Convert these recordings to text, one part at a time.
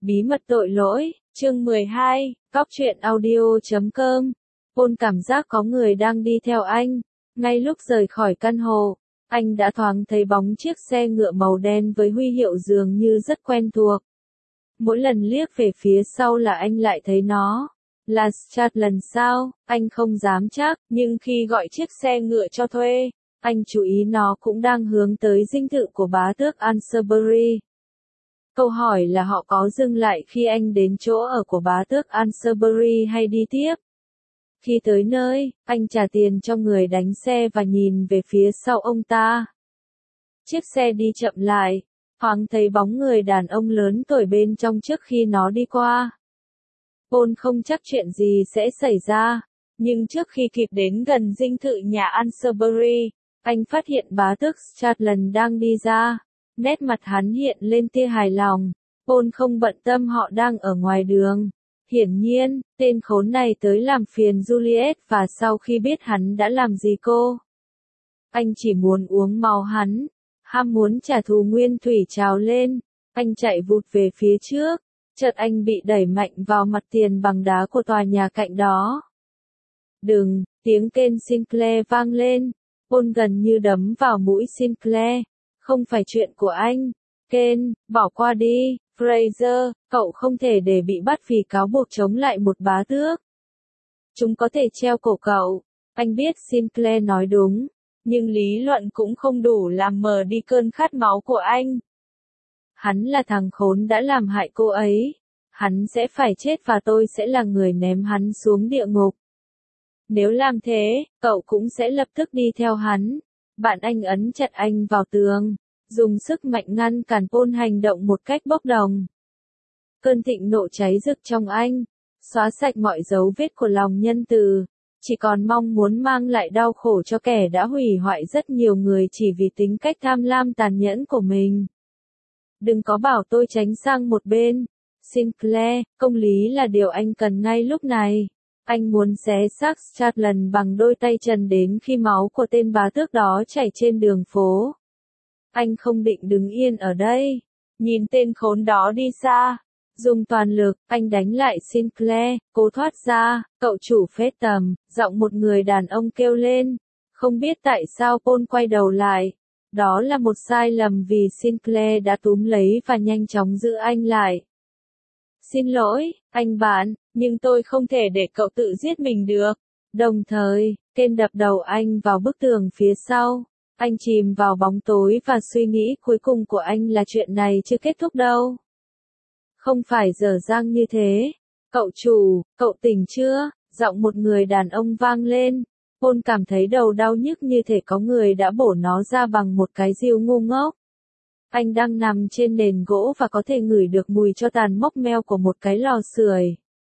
Bí mật tội lỗi, chương 12, Góc truyện audio.com. Paul cảm giác có người đang đi theo anh. Ngay lúc rời khỏi căn hộ, anh đã thoáng thấy bóng chiếc xe ngựa màu đen với huy hiệu dường như rất quen thuộc. Mỗi lần liếc về phía sau là anh lại thấy nó. Là Scotland sao? Anh không dám chắc, nhưng khi gọi chiếc xe ngựa cho thuê, anh chú ý nó cũng đang hướng tới dinh thự của bá tước Ansbury. Câu hỏi là họ có dừng lại khi anh đến chỗ ở của bá tước Ansbury hay đi tiếp. Khi tới nơi, anh trả tiền cho người đánh xe và nhìn về phía sau ông ta. Chiếc xe đi chậm lại, thoáng thấy bóng người đàn ông lớn tuổi bên trong trước khi nó đi qua. Paul không chắc chuyện gì sẽ xảy ra, nhưng trước khi kịp đến gần dinh thự nhà Ansbury, anh phát hiện bá tước Scotland đang đi ra. Nét mặt hắn hiện lên tia hài lòng. Paul không bận tâm họ đang ở ngoài đường. Hiển nhiên, tên khốn này tới làm phiền Juliet và sau khi biết hắn đã làm gì cô, anh chỉ muốn uống máu hắn. Ham muốn trả thù nguyên thủy trào lên. Anh chạy vụt về phía trước. Chợt anh bị đẩy mạnh vào mặt tiền bằng đá của tòa nhà cạnh đó. Đừng, tiếng kêu Sinclair vang lên. Paul gần như đấm vào mũi Sinclair. Không phải chuyện của anh. Ken, bỏ qua đi, Fraser, cậu không thể để bị bắt vì cáo buộc chống lại một bá tước. Chúng có thể treo cổ cậu. Anh biết Sinclair nói đúng, nhưng lý luận cũng không đủ làm mờ đi cơn khát máu của anh. Hắn là thằng khốn đã làm hại cô ấy. Hắn sẽ phải chết và tôi sẽ là người ném hắn xuống địa ngục. Nếu làm thế, cậu cũng sẽ lập tức đi theo hắn. Bạn anh ấn chặt anh vào tường, dùng sức mạnh ngăn cản Paul hành động một cách bốc đồng. Cơn thịnh nộ cháy rực trong anh, xóa sạch mọi dấu vết của lòng nhân từ, chỉ còn mong muốn mang lại đau khổ cho kẻ đã hủy hoại rất nhiều người chỉ vì tính cách tham lam tàn nhẫn của mình. Đừng có bảo tôi tránh sang một bên. Sinclair, công lý là điều anh cần ngay lúc này. Anh muốn xé xác Scotland bằng đôi tay trần đến khi máu của tên bá tước đó chảy trên đường phố. Anh không định đứng yên ở đây, nhìn tên khốn đó đi xa. Dùng toàn lực, anh đánh lại Sinclair, cố thoát ra. Cậu chủ phết tầm, giọng một người đàn ông kêu lên. Không biết tại sao Paul quay đầu lại. Đó là một sai lầm vì Sinclair đã túm lấy và nhanh chóng giữ anh lại. Xin lỗi, anh bạn, nhưng tôi không thể để cậu tự giết mình được. Đồng thời, Ken đập đầu anh vào bức tường phía sau. Anh chìm vào bóng tối và suy nghĩ cuối cùng của anh là chuyện này chưa kết thúc đâu. Không phải dở dang như thế. Cậu chủ, cậu tỉnh chưa? Giọng một người đàn ông vang lên. Paul cảm thấy đầu đau nhức như thể có người đã bổ nó ra bằng một cái rìu ngu ngốc. Anh đang nằm trên nền gỗ và có thể ngửi được mùi tro tàn mốc meo của một cái lò sưởi.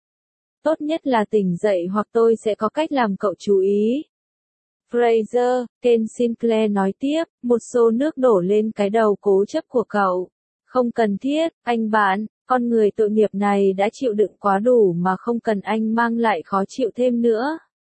Tốt nhất là tỉnh dậy hoặc tôi sẽ có cách làm cậu chú ý. Fraser, Ken Sinclair nói tiếp, một xô nước đổ lên cái đầu cố chấp của cậu. Không cần thiết, anh bạn, con người tội nghiệp này đã chịu đựng quá đủ mà không cần anh mang lại khó chịu thêm nữa.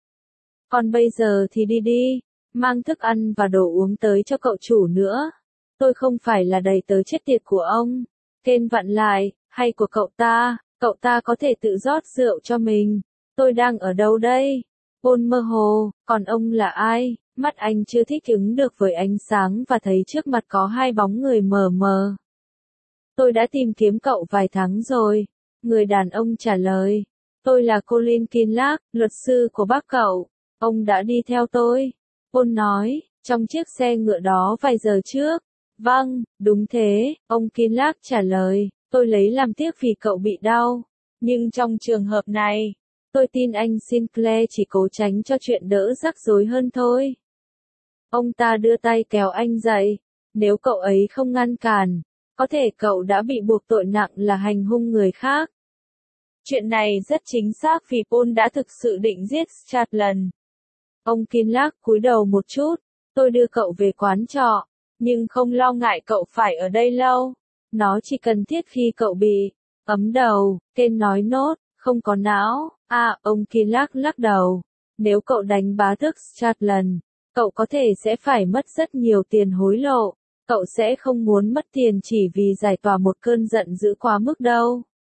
Còn bây giờ thì đi đi, mang thức ăn và đồ uống tới cho cậu chủ nữa. Tôi không phải là đầy tớ chết tiệt của ông. Ken vặn lại, hay của cậu ta có thể tự rót rượu cho mình. Tôi đang ở đâu đây? Paul mơ hồ, còn ông là ai? Mắt anh chưa thích ứng được với ánh sáng và thấy trước mặt có hai bóng người mờ mờ. Tôi đã tìm kiếm cậu vài tháng rồi. Người đàn ông trả lời. Tôi là Colin Kinloch, luật sư của bác cậu. Ông đã đi theo tôi. Paul nói, trong chiếc xe ngựa đó vài giờ trước. Vâng, đúng thế, ông Kinloch trả lời. Tôi lấy làm tiếc vì cậu bị đau. Nhưng trong trường hợp này, tôi tin anh Sinclair chỉ cố tránh cho chuyện đỡ rắc rối hơn thôi. Ông ta đưa tay kéo anh dậy. Nếu cậu ấy không ngăn cản, có thể cậu đã bị buộc tội nặng là hành hung người khác. Chuyện này rất chính xác vì Paul đã thực sự định giết Scotland. Ông Kinloch cúi đầu một chút. Tôi đưa cậu về quán trọ, nhưng không lo ngại cậu phải ở đây lâu. Nó chỉ cần thiết khi cậu bị ấm đầu. Ken nói nốt, không có não. Ông Kinloch lắc đầu. Nếu cậu đánh bá tước Scotland, cậu có thể sẽ phải mất rất nhiều tiền hối lộ. Cậu sẽ không muốn mất tiền chỉ vì giải tỏa một cơn giận dữ quá mức đâu.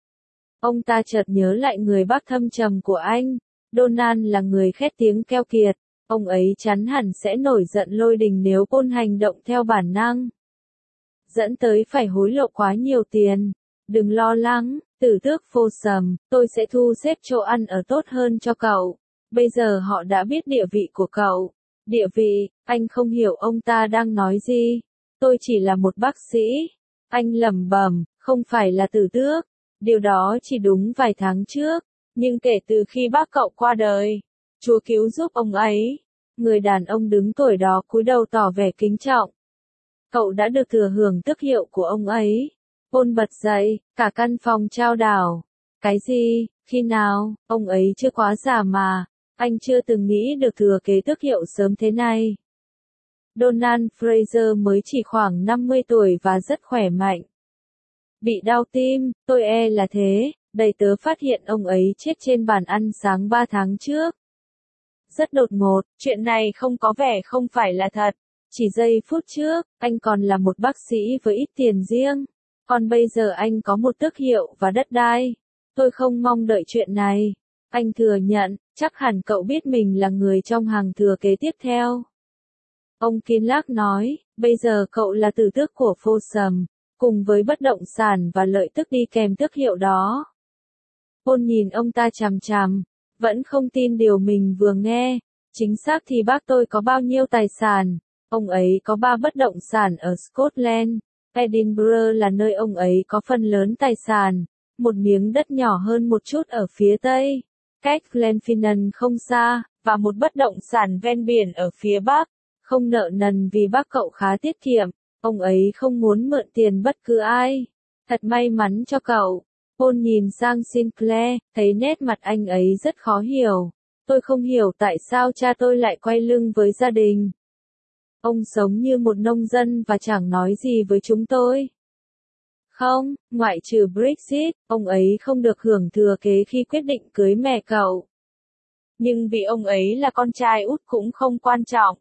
Ông ta chợt nhớ lại người bác thâm trầm của anh. Donald là người khét tiếng keo kiệt. Ông ấy chắn hẳn sẽ nổi giận lôi đình nếu Paul hành động theo bản năng, dẫn tới phải hối lộ quá nhiều tiền. Đừng lo lắng, tử tước Folsom, tôi sẽ thu xếp chỗ ăn ở tốt hơn cho cậu. Bây giờ họ đã biết địa vị của cậu. Địa vị, anh không hiểu ông ta đang nói gì. Tôi chỉ là một bác sĩ. Anh lẩm bẩm, không phải là tử tước. Điều đó chỉ đúng vài tháng trước. Nhưng kể từ khi bác cậu qua đời, Chúa cứu giúp ông ấy. Người đàn ông đứng tuổi đó cúi đầu tỏ vẻ kính trọng. Cậu đã được thừa hưởng tước hiệu của ông ấy. Paul bật dậy, cả căn phòng chao đảo. Cái gì, khi nào, ông ấy chưa quá già mà. Anh chưa từng nghĩ được thừa kế tước hiệu sớm thế này. Donald Fraser mới chỉ khoảng 50 tuổi và rất khỏe mạnh. Bị đau tim, tôi e là thế. Đầy tớ phát hiện ông ấy chết trên bàn ăn sáng 3 tháng trước. Rất đột ngột, chuyện này không phải là thật. Chỉ giây phút trước, anh còn là một bác sĩ với ít tiền riêng. Còn bây giờ anh có một tước hiệu và đất đai. Tôi không mong đợi chuyện này. Anh thừa nhận, chắc hẳn cậu biết mình là người trong hàng thừa kế tiếp theo. Ông Kinloch nói, bây giờ cậu là tử tước của Folsom, cùng với bất động sản và lợi tức đi kèm tước hiệu đó. Paul nhìn ông ta chằm chằm, vẫn không tin điều mình vừa nghe. Chính xác thì bác tôi có bao nhiêu tài sản? Ông ấy có 3 bất động sản ở Scotland. Edinburgh là nơi ông ấy có phần lớn tài sản. Một miếng đất nhỏ hơn một chút ở phía tây, cách Glenfinnan không xa, và một bất động sản ven biển ở phía bắc. Không nợ nần vì bác cậu khá tiết kiệm. Ông ấy không muốn mượn tiền bất cứ ai. Thật may mắn cho cậu. Paul nhìn sang Sinclair, thấy nét mặt anh ấy rất khó hiểu. Tôi không hiểu tại sao cha tôi lại quay lưng với gia đình. Ông sống như một nông dân và chẳng nói gì với chúng tôi. Không, ngoại trừ Brexit, ông ấy không được hưởng thừa kế khi quyết định cưới mẹ cậu. Nhưng vì ông ấy là con trai út cũng không quan trọng.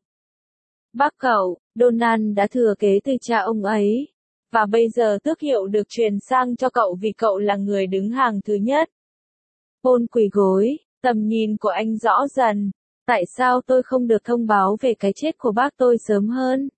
Bác cậu, Donald đã thừa kế từ cha ông ấy. Và bây giờ tước hiệu được truyền sang cho cậu vì cậu là người đứng hàng thứ nhất. Paul quỳ gối, tầm nhìn của anh rõ dần. Tại sao tôi không được thông báo về cái chết của bác tôi sớm hơn?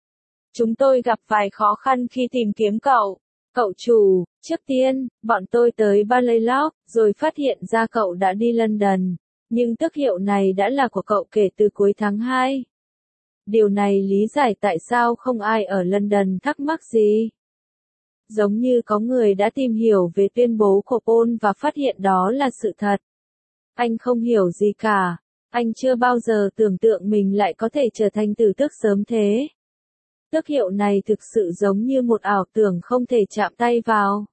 Chúng tôi gặp vài khó khăn khi tìm kiếm cậu. Cậu chủ, trước tiên, bọn tôi tới Ballylough, rồi phát hiện ra cậu đã đi London. Nhưng tước hiệu này đã là của cậu kể từ cuối tháng 2. Điều này lý giải tại sao không ai ở London thắc mắc gì. Giống như có người đã tìm hiểu về tuyên bố của Paul và phát hiện đó là sự thật. Anh không hiểu gì cả. Anh chưa bao giờ tưởng tượng mình lại có thể trở thành tử tước sớm thế. Tước hiệu này thực sự giống như một ảo tưởng không thể chạm tay vào.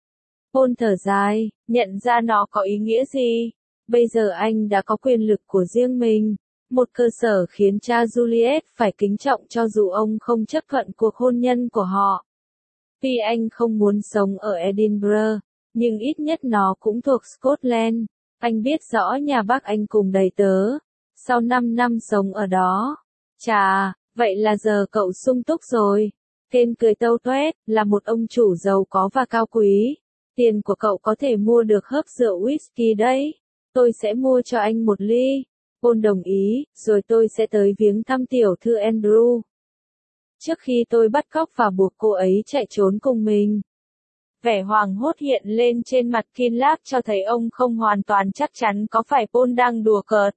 Paul thở dài, nhận ra nó có ý nghĩa gì. Bây giờ anh đã có quyền lực của riêng mình. Một cơ sở khiến cha Juliet phải kính trọng cho dù ông không chấp thuận cuộc hôn nhân của họ. Tuy anh không muốn sống ở Edinburgh, nhưng ít nhất nó cũng thuộc Scotland. Anh biết rõ nhà bác anh cùng đầy tớ. Sau 5 năm sống ở đó. Chà, vậy là giờ cậu sung túc rồi. Ken cười tâu toét, là một ông chủ giàu có và cao quý. Tiền của cậu có thể mua được hớp rượu whisky đấy. Tôi sẽ mua cho anh một ly. Paul đồng ý, rồi tôi sẽ tới viếng thăm tiểu thư Andrew. Trước khi tôi bắt cóc và buộc cô ấy chạy trốn cùng mình. Vẻ hoảng hốt hiện lên trên mặt Kinloch cho thấy ông không hoàn toàn chắc chắn có phải Paul đang đùa cợt.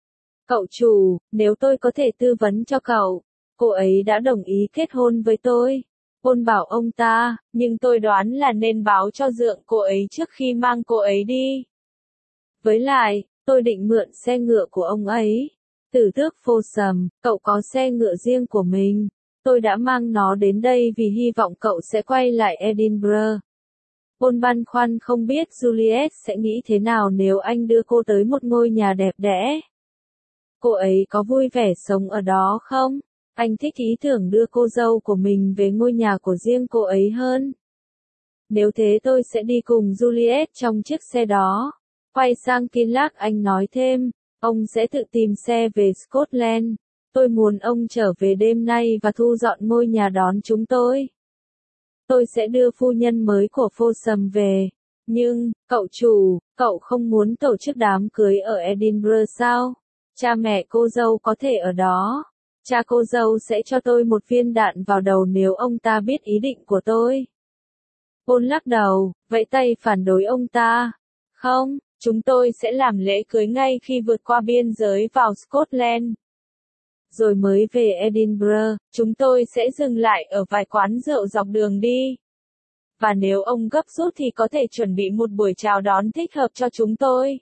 Cậu chủ, nếu tôi có thể tư vấn cho cậu, cô ấy đã đồng ý kết hôn với tôi. Paul bảo ông ta, nhưng tôi đoán là nên báo cho dượng cô ấy trước khi mang cô ấy đi. Với lại, tôi định mượn xe ngựa của ông ấy. Tử tước Folsom, cậu có xe ngựa riêng của mình. Tôi đã mang nó đến đây vì hy vọng cậu sẽ quay lại Edinburgh. Paul băn khoăn không biết Juliet sẽ nghĩ thế nào nếu anh đưa cô tới một ngôi nhà đẹp đẽ. Cô ấy có vui vẻ sống ở đó không? Anh thích ý tưởng đưa cô dâu của mình về ngôi nhà của riêng cô ấy hơn. Nếu thế tôi sẽ đi cùng Juliet trong chiếc xe đó. Quay sang Kinloch anh nói thêm, ông sẽ tự tìm xe về Scotland. Tôi muốn ông trở về đêm nay và thu dọn ngôi nhà đón chúng tôi. Tôi sẽ đưa phu nhân mới của Folsom về. Nhưng, cậu chủ, cậu không muốn tổ chức đám cưới ở Edinburgh sao? Cha mẹ cô dâu có thể ở đó. Cha cô dâu sẽ cho tôi một viên đạn vào đầu nếu ông ta biết ý định của tôi. Paul lắc đầu, vẫy tay phản đối ông ta. Không, chúng tôi sẽ làm lễ cưới ngay khi vượt qua biên giới vào Scotland. Rồi mới về Edinburgh, chúng tôi sẽ dừng lại ở vài quán rượu dọc đường đi. Và nếu ông gấp rút thì có thể chuẩn bị một buổi chào đón thích hợp cho chúng tôi.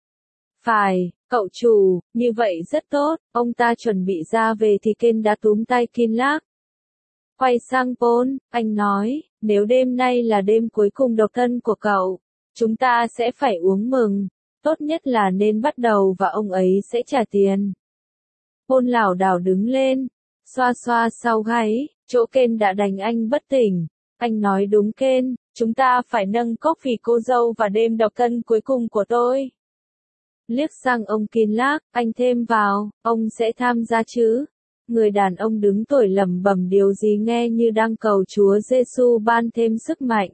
Phải, cậu chủ, như vậy rất tốt, ông ta chuẩn bị ra về thì Ken đã túm tay Kinloch. Quay sang Paul, anh nói, nếu đêm nay là đêm cuối cùng độc thân của cậu, chúng ta sẽ phải uống mừng, tốt nhất là nên bắt đầu và ông ấy sẽ trả tiền. Paul lảo đảo đứng lên, xoa xoa sau gáy, chỗ Ken đã đánh anh bất tỉnh. Anh nói đúng Ken, chúng ta phải nâng cốc vì cô dâu và đêm độc thân cuối cùng của tôi. Liếc sang ông Kinloch, anh thêm vào, ông sẽ tham gia chứ? Người đàn ông đứng tuổi lẩm bẩm điều gì nghe như đang cầu Chúa Giêsu ban thêm sức mạnh.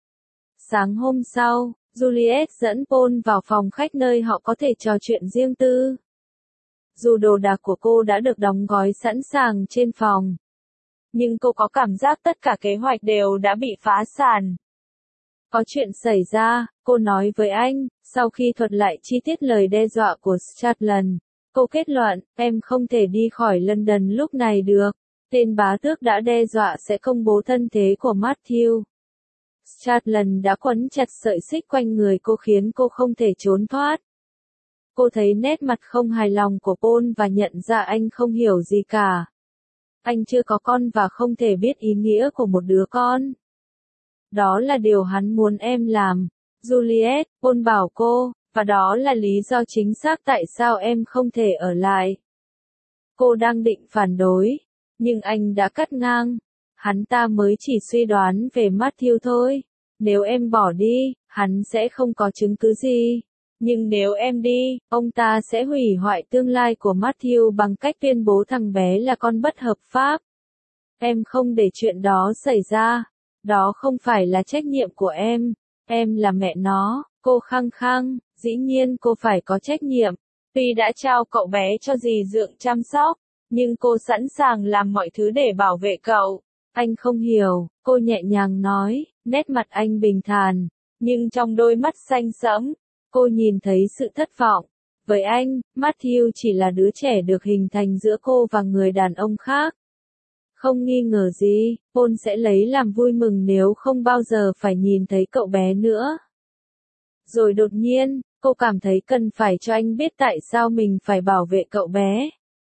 Sáng hôm sau, Juliet dẫn Paul vào phòng khách nơi họ có thể trò chuyện riêng tư. Dù đồ đạc của cô đã được đóng gói sẵn sàng trên phòng, nhưng cô có cảm giác tất cả kế hoạch đều đã bị phá sản. Có chuyện xảy ra, cô nói với anh, sau khi thuật lại chi tiết lời đe dọa của Scotland. Cô kết luận, em không thể đi khỏi London lúc này được. Tên bá tước đã đe dọa sẽ công bố thân thế của Matthew. Scotland đã quấn chặt sợi xích quanh người cô khiến cô không thể trốn thoát. Cô thấy nét mặt không hài lòng của Paul và nhận ra anh không hiểu gì cả. Anh chưa có con và không thể biết ý nghĩa của một đứa con. Đó là điều hắn muốn em làm. Juliet, Paul bảo cô, và đó là lý do chính xác tại sao em không thể ở lại. Cô đang định phản đối, nhưng anh đã cắt ngang. Hắn ta mới chỉ suy đoán về Matthew thôi. Nếu em bỏ đi, hắn sẽ không có chứng cứ gì. Nhưng nếu em đi, ông ta sẽ hủy hoại tương lai của Matthew bằng cách tuyên bố thằng bé là con bất hợp pháp. Em không để chuyện đó xảy ra. Đó không phải là trách nhiệm của em là mẹ nó, cô khăng khăng, dĩ nhiên cô phải có trách nhiệm. Tuy đã trao cậu bé cho dì dượng chăm sóc, nhưng cô sẵn sàng làm mọi thứ để bảo vệ cậu. Anh không hiểu, cô nhẹ nhàng nói, nét mặt anh bình thản, nhưng trong đôi mắt xanh sẫm, cô nhìn thấy sự thất vọng. Với anh, Matthew chỉ là đứa trẻ được hình thành giữa cô và người đàn ông khác. Không nghi ngờ gì, Paul sẽ lấy làm vui mừng nếu không bao giờ phải nhìn thấy cậu bé nữa. Rồi đột nhiên, cô cảm thấy cần phải cho anh biết tại sao mình phải bảo vệ cậu bé.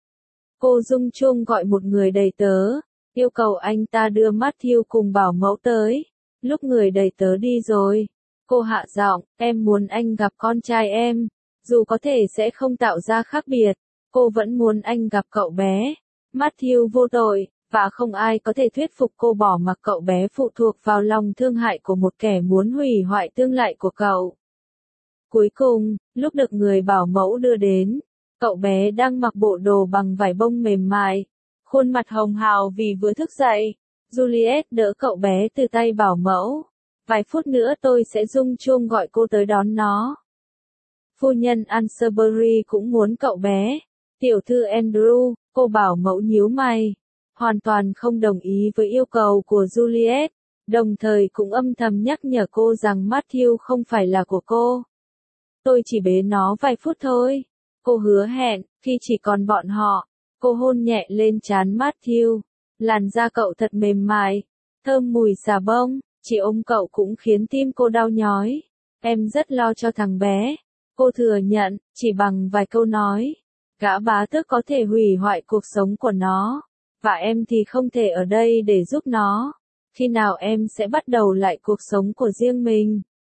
Cô rung chuông gọi một người đầy tớ, yêu cầu anh ta đưa Matthew cùng bảo mẫu tới. Lúc người đầy tớ đi rồi, cô hạ giọng, em muốn anh gặp con trai em. Dù có thể sẽ không tạo ra khác biệt, cô vẫn muốn anh gặp cậu bé. Matthew vô tội, và không ai có thể thuyết phục cô bỏ mặc cậu bé phụ thuộc vào lòng thương hại của một kẻ muốn hủy hoại tương lai của cậu. Cuối cùng, lúc được người bảo mẫu đưa đến, cậu bé đang mặc bộ đồ bằng vải bông mềm mại, khuôn mặt hồng hào vì vừa thức dậy. Juliet đỡ cậu bé từ tay bảo mẫu. Vài phút nữa tôi sẽ rung chuông gọi cô tới đón nó. Phu nhân Ansbury cũng muốn cậu bé. Tiểu thư Andrew, cô bảo mẫu nhíu mày. Hoàn toàn không đồng ý với yêu cầu của Juliet, đồng thời cũng âm thầm nhắc nhở cô rằng Matthew không phải là của cô. Tôi chỉ bế nó vài phút thôi. Cô hứa hẹn, khi chỉ còn bọn họ, cô hôn nhẹ lên trán Matthew. Làn da cậu thật mềm mại, thơm mùi xà bông, chỉ ôm cậu cũng khiến tim cô đau nhói. Em rất lo cho thằng bé. Cô thừa nhận, chỉ bằng vài câu nói, gã bá tước có thể hủy hoại cuộc sống của nó. Và em thì không thể ở đây để giúp nó. Khi nào em sẽ bắt đầu lại cuộc sống của riêng mình?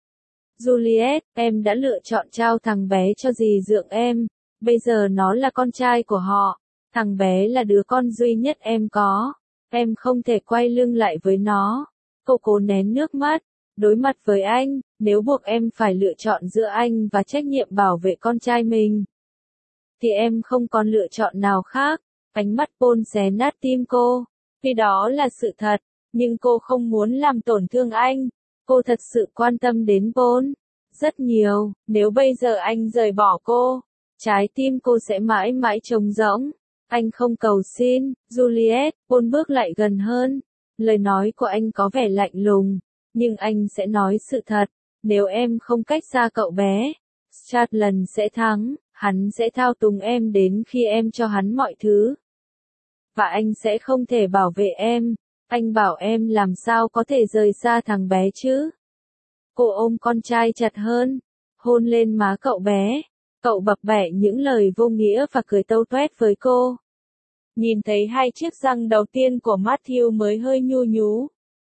Juliet, em đã lựa chọn trao thằng bé cho dì dượng em. Bây giờ nó là con trai của họ. Thằng bé là đứa con duy nhất em có. Em không thể quay lưng lại với nó. Cô cố nén nước mắt. Đối mặt với anh, nếu buộc em phải lựa chọn giữa anh và trách nhiệm bảo vệ con trai mình, thì em không còn lựa chọn nào khác. Ánh mắt Paul xé nát tim cô. Vì đó là sự thật, nhưng cô không muốn làm tổn thương anh. Cô thật sự quan tâm đến Paul. Rất nhiều, nếu bây giờ anh rời bỏ cô, trái tim cô sẽ mãi mãi trống rỗng. Anh không cầu xin, Juliet. Paul bước lại gần hơn. Lời nói của anh có vẻ lạnh lùng, nhưng anh sẽ nói sự thật. Nếu em không cách xa cậu bé, Scotland sẽ thắng, hắn sẽ thao túng em đến khi em cho hắn mọi thứ. Và anh sẽ không thể bảo vệ em. Anh bảo em làm sao có thể rời xa thằng bé chứ? Cô ôm con trai chặt hơn, hôn lên má cậu bé. Cậu bập bẹ những lời vô nghĩa và cười tâu toét với cô. Nhìn thấy hai chiếc răng đầu tiên của Matthew mới hơi nhu nhú.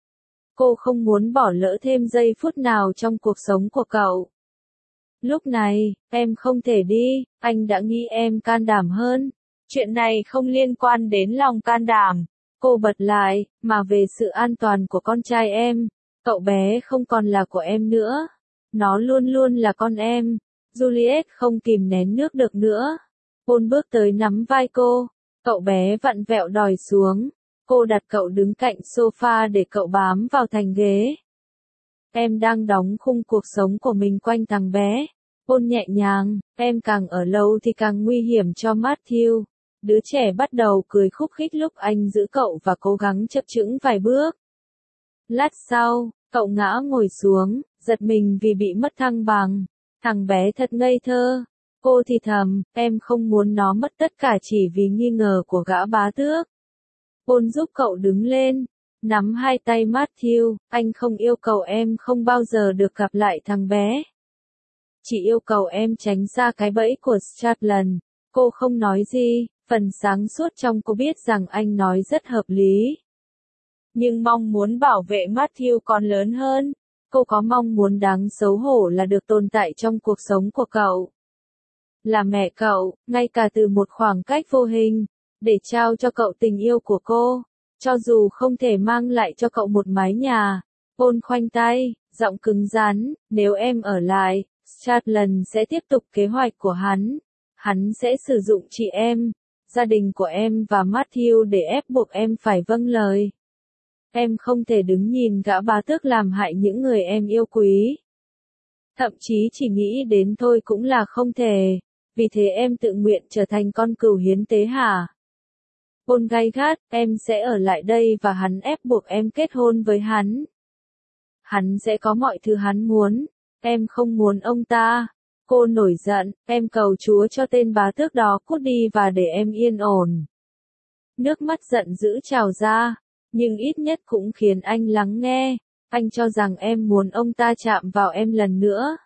Cô không muốn bỏ lỡ thêm giây phút nào trong cuộc sống của cậu. Lúc này, em không thể đi, anh đã nghĩ em can đảm hơn. Chuyện này không liên quan đến lòng can đảm. Cô bật lại, mà về sự an toàn của con trai em. Cậu bé không còn là của em nữa. Nó luôn luôn là con em. Juliet không kìm nén nước được nữa. Paul bước tới nắm vai cô. Cậu bé vặn vẹo đòi xuống. Cô đặt cậu đứng cạnh sofa để cậu bám vào thành ghế. Em đang đóng khung cuộc sống của mình quanh thằng bé. Paul nhẹ nhàng, em càng ở lâu thì càng nguy hiểm cho Matthew. Đứa trẻ bắt đầu cười khúc khích lúc anh giữ cậu và cố gắng chập chững vài bước. Lát sau, cậu ngã ngồi xuống, giật mình vì bị mất thăng bằng. Thằng bé thật ngây thơ. Cô thì thầm, em không muốn nó mất tất cả chỉ vì nghi ngờ của gã bá tước. Paul giúp cậu đứng lên, nắm hai tay Matthew, anh không yêu cầu em không bao giờ được gặp lại thằng bé. Chỉ yêu cầu em tránh xa cái bẫy của Scotland. Cô không nói gì, phần sáng suốt trong cô biết rằng anh nói rất hợp lý. Nhưng mong muốn bảo vệ Matthew còn lớn hơn. Cô có mong muốn đáng xấu hổ là được tồn tại trong cuộc sống của cậu. Là mẹ cậu, ngay cả từ một khoảng cách vô hình, để trao cho cậu tình yêu của cô, cho dù không thể mang lại cho cậu một mái nhà. Paul khoanh tay, giọng cứng rắn, nếu em ở lại, Scotland sẽ tiếp tục kế hoạch của hắn. Hắn sẽ sử dụng chị em, gia đình của em và Matthew để ép buộc em phải vâng lời. Em không thể đứng nhìn gã bá tước làm hại những người em yêu quý. Thậm chí chỉ nghĩ đến thôi cũng là không thể. Vì thế em tự nguyện trở thành con cừu hiến tế hả? Paul gay gắt, em sẽ ở lại đây và hắn ép buộc em kết hôn với hắn. Hắn sẽ có mọi thứ hắn muốn. Em không muốn ông ta. Cô nổi giận, em cầu Chúa cho tên bá tước đó cút đi và để em yên ổn. Nước mắt giận dữ trào ra, nhưng ít nhất cũng khiến anh lắng nghe. Anh cho rằng em muốn ông ta chạm vào em lần nữa.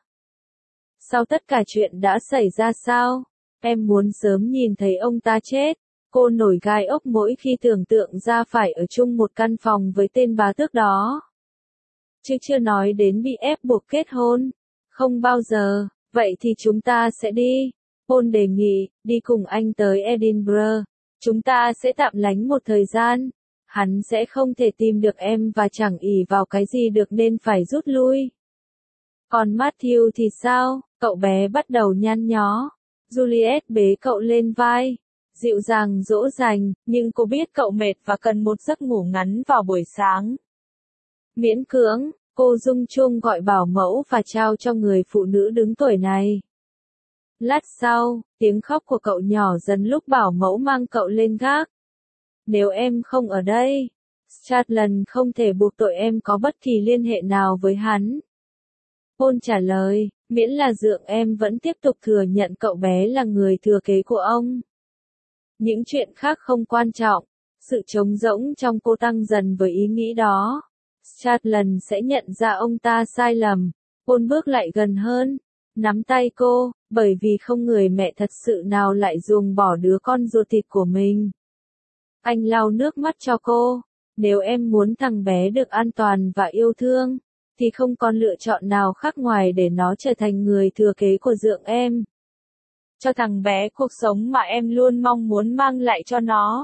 Sau tất cả chuyện đã xảy ra sao? Em muốn sớm nhìn thấy ông ta chết. Cô nổi gai ốc mỗi khi tưởng tượng ra phải ở chung một căn phòng với tên bá tước đó. Chứ chưa nói đến bị ép buộc kết hôn. Không bao giờ, vậy thì chúng ta sẽ đi. Paul đề nghị, đi cùng anh tới Edinburgh. Chúng ta sẽ tạm lánh một thời gian. Hắn sẽ không thể tìm được em và chẳng ỷ vào cái gì được nên phải rút lui. Còn Matthew thì sao? Cậu bé bắt đầu nhăn nhó. Juliet bế cậu lên vai. Dịu dàng dỗ dành, nhưng cô biết cậu mệt và cần một giấc ngủ ngắn vào buổi sáng. Miễn cưỡng, cô rung chuông gọi bảo mẫu và trao cho người phụ nữ đứng tuổi này. Lát sau, tiếng khóc của cậu nhỏ dần lúc bảo mẫu mang cậu lên gác. Nếu em không ở đây, Scotland không thể buộc tội em có bất kỳ liên hệ nào với hắn. Paul trả lời, miễn là dượng em vẫn tiếp tục thừa nhận cậu bé là người thừa kế của ông. Những chuyện khác không quan trọng. Sự trống rỗng trong cô tăng dần với ý nghĩ đó. Scotland sẽ nhận ra ông ta sai lầm. Paul bước lại gần hơn, nắm tay cô, bởi vì không người mẹ thật sự nào lại ruồng bỏ đứa con ruột thịt của mình. Anh lau nước mắt cho cô. Nếu em muốn thằng bé được an toàn và yêu thương, thì không còn lựa chọn nào khác ngoài để nó trở thành người thừa kế của dượng em. Cho thằng bé cuộc sống mà em luôn mong muốn mang lại cho nó.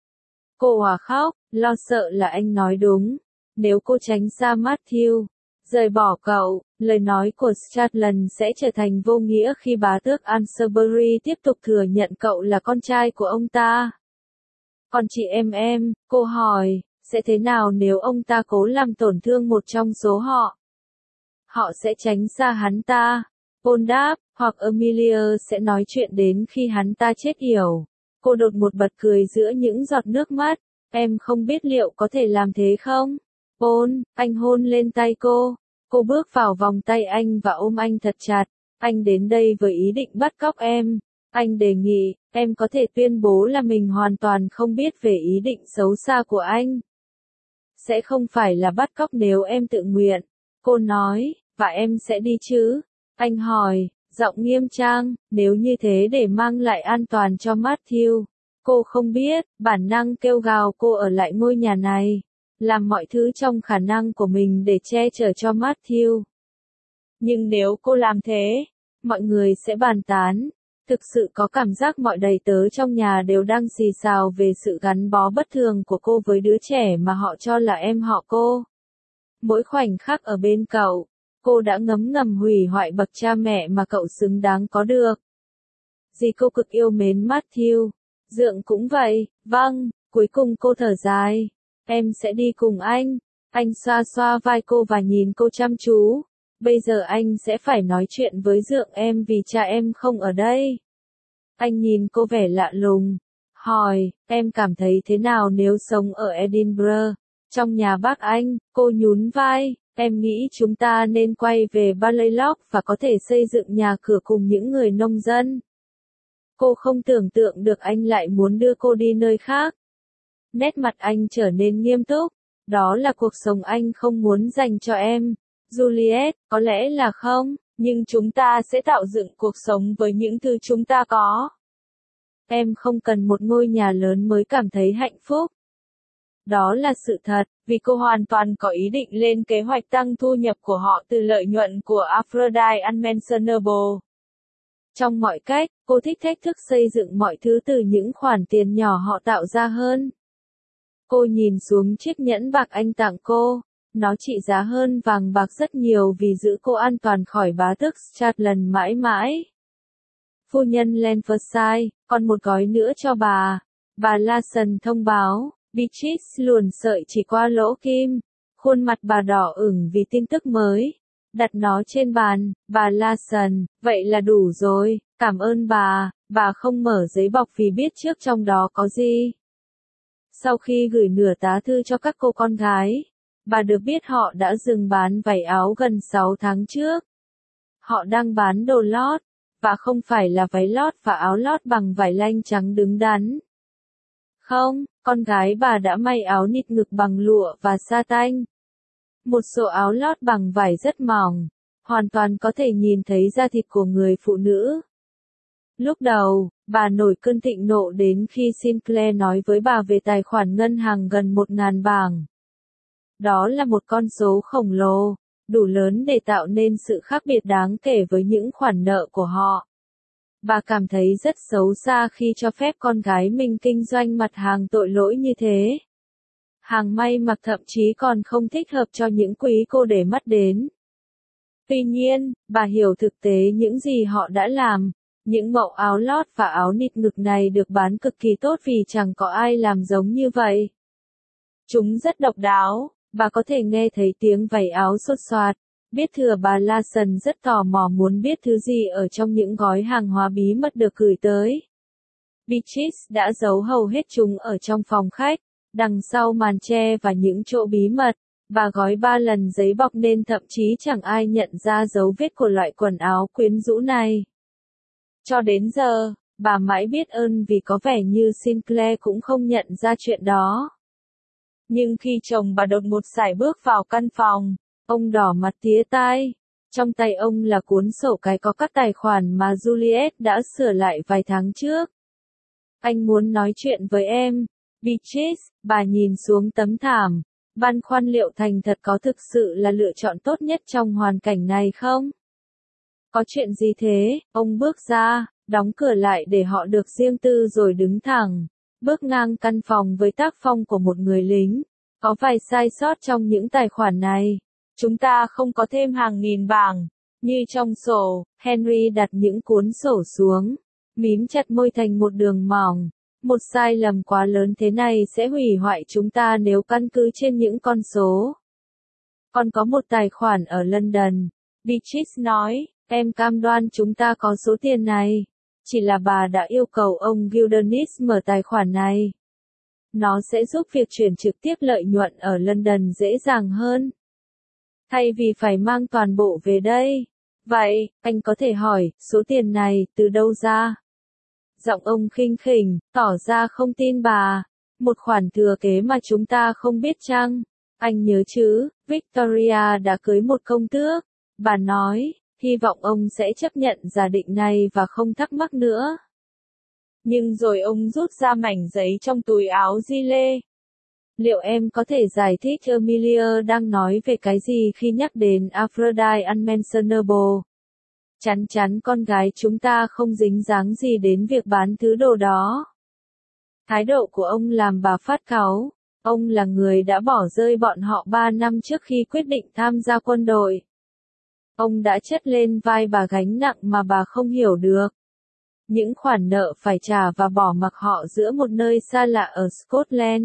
Cô hòa khóc, lo sợ là anh nói đúng. Nếu cô tránh xa Matthew, rời bỏ cậu, lời nói của Scotland sẽ trở thành vô nghĩa khi bá tước Ansbury tiếp tục thừa nhận cậu là con trai của ông ta. Còn chị em, cô hỏi, sẽ thế nào nếu ông ta cố làm tổn thương một trong số họ? Họ sẽ tránh xa hắn ta. Paul đáp, hoặc Amelia sẽ nói chuyện đến khi hắn ta chết yểu. Cô đột một bật cười giữa những giọt nước mắt. Em không biết liệu có thể làm thế không? Paul, anh hôn lên tay cô. Cô bước vào vòng tay anh và ôm anh thật chặt. Anh đến đây với ý định bắt cóc em. Anh đề nghị, em có thể tuyên bố là mình hoàn toàn không biết về ý định xấu xa của anh. Sẽ không phải là bắt cóc nếu em tự nguyện. Cô nói, và em sẽ đi chứ? Anh hỏi, giọng nghiêm trang, nếu như thế để mang lại an toàn cho Matthew. Cô không biết, bản năng kêu gào cô ở lại ngôi nhà này. Làm mọi thứ trong khả năng của mình để che chở cho Matthew. Nhưng nếu cô làm thế, mọi người sẽ bàn tán. Thực sự có cảm giác mọi đầy tớ trong nhà đều đang xì xào về sự gắn bó bất thường của cô với đứa trẻ mà họ cho là em họ cô. Mỗi khoảnh khắc ở bên cậu, cô đã ngấm ngầm hủy hoại bậc cha mẹ mà cậu xứng đáng có được. Dì cô cực yêu mến Matthew. Dượng cũng vậy, vâng, cuối cùng cô thở dài. Em sẽ đi cùng anh. Anh xoa xoa vai cô và nhìn cô chăm chú. Bây giờ anh sẽ phải nói chuyện với dượng em vì cha em không ở đây. Anh nhìn cô vẻ lạ lùng. Hỏi, em cảm thấy thế nào nếu sống ở Edinburgh? Trong nhà bác anh, cô nhún vai. Em nghĩ chúng ta nên quay về Ballylough và có thể xây dựng nhà cửa cùng những người nông dân. Cô không tưởng tượng được anh lại muốn đưa cô đi nơi khác. Nét mặt anh trở nên nghiêm túc. Đó là cuộc sống anh không muốn dành cho em. Juliet, có lẽ là không, nhưng chúng ta sẽ tạo dựng cuộc sống với những thứ chúng ta có. Em không cần một ngôi nhà lớn mới cảm thấy hạnh phúc. Đó là sự thật, vì cô hoàn toàn có ý định lên kế hoạch tăng thu nhập của họ từ lợi nhuận của Aphrodite Unmentionable. Trong mọi cách, cô thích thách thức xây dựng mọi thứ từ những khoản tiền nhỏ họ tạo ra hơn. Cô nhìn xuống chiếc nhẫn bạc anh tặng cô. Nó trị giá hơn vàng bạc rất nhiều vì giữ cô an toàn khỏi bá tước Scotland mãi mãi. Phu nhân Lenfordshire, còn một gói nữa cho bà. Bà Lawson thông báo, Beatrice luồn sợi chỉ qua lỗ kim. Khuôn mặt bà đỏ ửng vì tin tức mới. Đặt nó trên bàn, bà Lawson, vậy là đủ rồi, cảm ơn bà không mở giấy bọc vì biết trước trong đó có gì. Sau khi gửi nửa tá thư cho các cô con gái, bà được biết họ đã dừng bán váy áo gần 6 tháng trước. Họ đang bán đồ lót, và không phải là váy lót và áo lót bằng vải lanh trắng đứng đắn. Không, con gái bà đã may áo nịt ngực bằng lụa và sa tanh. Một số áo lót bằng vải rất mỏng, hoàn toàn có thể nhìn thấy da thịt của người phụ nữ. Lúc đầu, bà nổi cơn thịnh nộ đến khi Sinclair nói với bà về tài khoản ngân hàng gần 1.000 bảng. Đó là một con số khổng lồ, đủ lớn để tạo nên sự khác biệt đáng kể với những khoản nợ của họ. Bà cảm thấy rất xấu xa khi cho phép con gái mình kinh doanh mặt hàng tội lỗi như thế. Hàng may mặc thậm chí còn không thích hợp cho những quý cô để mắt đến. Tuy nhiên, bà hiểu thực tế những gì họ đã làm. Những mẫu áo lót và áo nịt ngực này được bán cực kỳ tốt vì chẳng có ai làm giống như vậy. Chúng rất độc đáo, bà có thể nghe thấy tiếng vảy áo xốt xoạt. Biết thừa bà Lawson rất tò mò muốn biết thứ gì ở trong những gói hàng hóa bí mật được gửi tới. Beatrice đã giấu hầu hết chúng ở trong phòng khách, đằng sau màn che và những chỗ bí mật. Bà gói 3 lần giấy bọc nên thậm chí chẳng ai nhận ra dấu vết của loại quần áo quyến rũ này. Cho đến giờ, bà mãi biết ơn vì có vẻ như Sinclair cũng không nhận ra chuyện đó. Nhưng khi chồng bà đột ngột sải bước vào căn phòng, ông đỏ mặt tía tai. Trong tay ông là cuốn sổ cái có các tài khoản mà Juliet đã sửa lại vài tháng trước. Anh muốn nói chuyện với em. Beatrice, bà nhìn xuống tấm thảm, băn khoăn liệu thành thật có thực sự là lựa chọn tốt nhất trong hoàn cảnh này không? Có chuyện gì thế? Ông bước ra, đóng cửa lại để họ được riêng tư rồi đứng thẳng, bước ngang căn phòng với tác phong của một người lính. Có vài sai sót trong những tài khoản này. Chúng ta không có thêm hàng nghìn bảng, như trong sổ. Henry đặt những cuốn sổ xuống, mím chặt môi thành một đường mỏng. Một sai lầm quá lớn thế này sẽ hủy hoại chúng ta nếu căn cứ trên những con số. Còn có một tài khoản ở London, Beatrice nói, em cam đoan chúng ta có số tiền này. Chỉ là bà đã yêu cầu ông Gildennis mở tài khoản này. Nó sẽ giúp việc chuyển trực tiếp lợi nhuận ở London dễ dàng hơn. Thay vì phải mang toàn bộ về đây. Vậy, anh có thể hỏi, số tiền này, từ đâu ra? Giọng ông khinh khỉnh, tỏ ra không tin bà. Một khoản thừa kế mà chúng ta không biết chăng? Anh nhớ chứ, Victoria đã cưới một công tước. Bà nói, hy vọng ông sẽ chấp nhận giả định này và không thắc mắc nữa. Nhưng rồi ông rút ra mảnh giấy trong túi áo gi lê. Liệu em có thể giải thích Emilia đang nói về cái gì khi nhắc đến Aphrodite Unmentionable? Chắn chắn con gái chúng ta không dính dáng gì đến việc bán thứ đồ đó. Thái độ của ông làm bà phát cáu. Ông là người đã bỏ rơi bọn họ 3 năm trước khi quyết định tham gia quân đội. Ông đã chất lên vai bà gánh nặng mà bà không hiểu được. Những khoản nợ phải trả và bỏ mặc họ giữa một nơi xa lạ ở Scotland.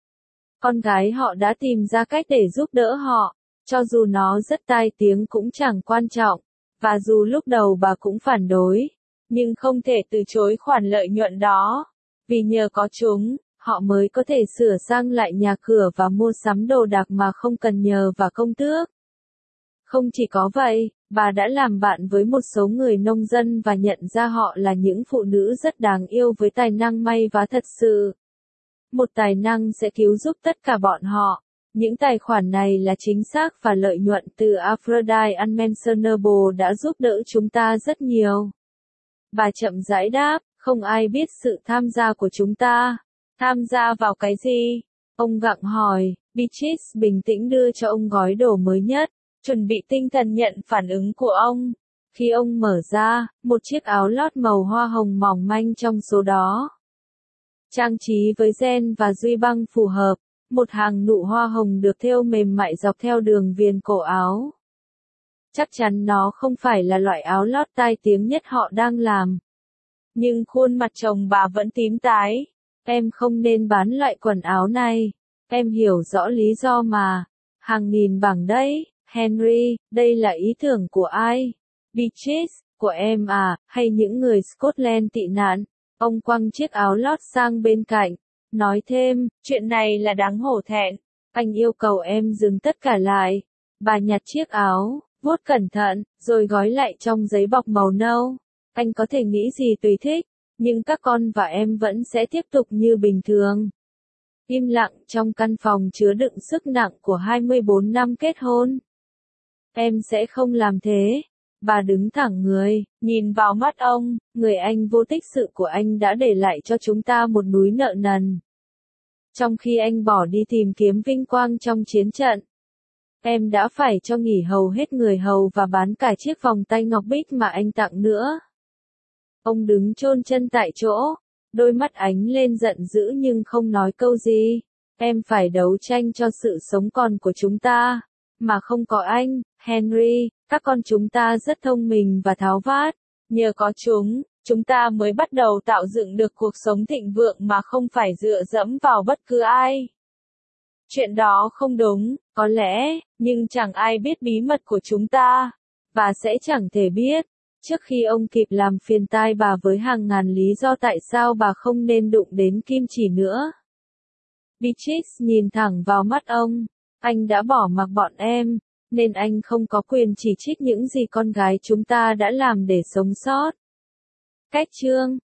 Con gái họ đã tìm ra cách để giúp đỡ họ, cho dù nó rất tai tiếng cũng chẳng quan trọng, và dù lúc đầu bà cũng phản đối, nhưng không thể từ chối khoản lợi nhuận đó, vì nhờ có chúng, họ mới có thể sửa sang lại nhà cửa và mua sắm đồ đạc mà không cần nhờ vào công tước. Không chỉ có vậy, bà đã làm bạn với một số người nông dân và nhận ra họ là những phụ nữ rất đáng yêu với tài năng may vá thật sự. Một tài năng sẽ cứu giúp tất cả bọn họ. Những tài khoản này là chính xác và lợi nhuận từ Aphrodite Unmentionable đã giúp đỡ chúng ta rất nhiều. Bà chậm rãi đáp, không ai biết sự tham gia của chúng ta. Tham gia vào cái gì? Ông gặng hỏi. Beatrice bình tĩnh đưa cho ông gói đồ mới nhất, chuẩn bị tinh thần nhận phản ứng của ông. Khi ông mở ra, một chiếc áo lót màu hoa hồng mỏng manh trong số đó. Trang trí với ren và duy băng phù hợp, một hàng nụ hoa hồng được thêu mềm mại dọc theo đường viền cổ áo. Chắc chắn nó không phải là loại áo lót tai tiếng nhất họ đang làm. Nhưng khuôn mặt chồng bà vẫn tím tái. Em không nên bán loại quần áo này. Em hiểu rõ lý do mà. Hàng nghìn bảng đấy, Henry, đây là ý tưởng của ai? Beatrice, của em à, hay những người Scotland tị nạn? Ông quăng chiếc áo lót sang bên cạnh, nói thêm, chuyện này là đáng hổ thẹn. Anh yêu cầu em dừng tất cả lại. Bà nhặt chiếc áo, vuốt cẩn thận, rồi gói lại trong giấy bọc màu nâu. Anh có thể nghĩ gì tùy thích, nhưng các con và em vẫn sẽ tiếp tục như bình thường. Im lặng trong căn phòng chứa đựng sức nặng của 24 năm kết hôn. Em sẽ không làm thế. Bà đứng thẳng người, nhìn vào mắt ông, người anh vô tích sự của anh đã để lại cho chúng ta một núi nợ nần. Trong khi anh bỏ đi tìm kiếm vinh quang trong chiến trận, em đã phải cho nghỉ hầu hết người hầu và bán cả chiếc vòng tay ngọc bích mà anh tặng nữa. Ông đứng chôn chân tại chỗ, đôi mắt ánh lên giận dữ nhưng không nói câu gì. Em phải đấu tranh cho sự sống còn của chúng ta. Mà không có anh, Henry, các con chúng ta rất thông minh và tháo vát. Nhờ có chúng ta mới bắt đầu tạo dựng được cuộc sống thịnh vượng mà không phải dựa dẫm vào bất cứ ai. Chuyện đó không đúng, có lẽ, nhưng chẳng ai biết bí mật của chúng ta. Và sẽ chẳng thể biết. Trước khi ông kịp làm phiền tai bà với hàng ngàn lý do tại sao bà không nên đụng đến kim chỉ nữa. Beatrice nhìn thẳng vào mắt ông. Anh đã bỏ mặc bọn em, nên anh không có quyền chỉ trích những gì con gái chúng ta đã làm để sống sót. Cách chương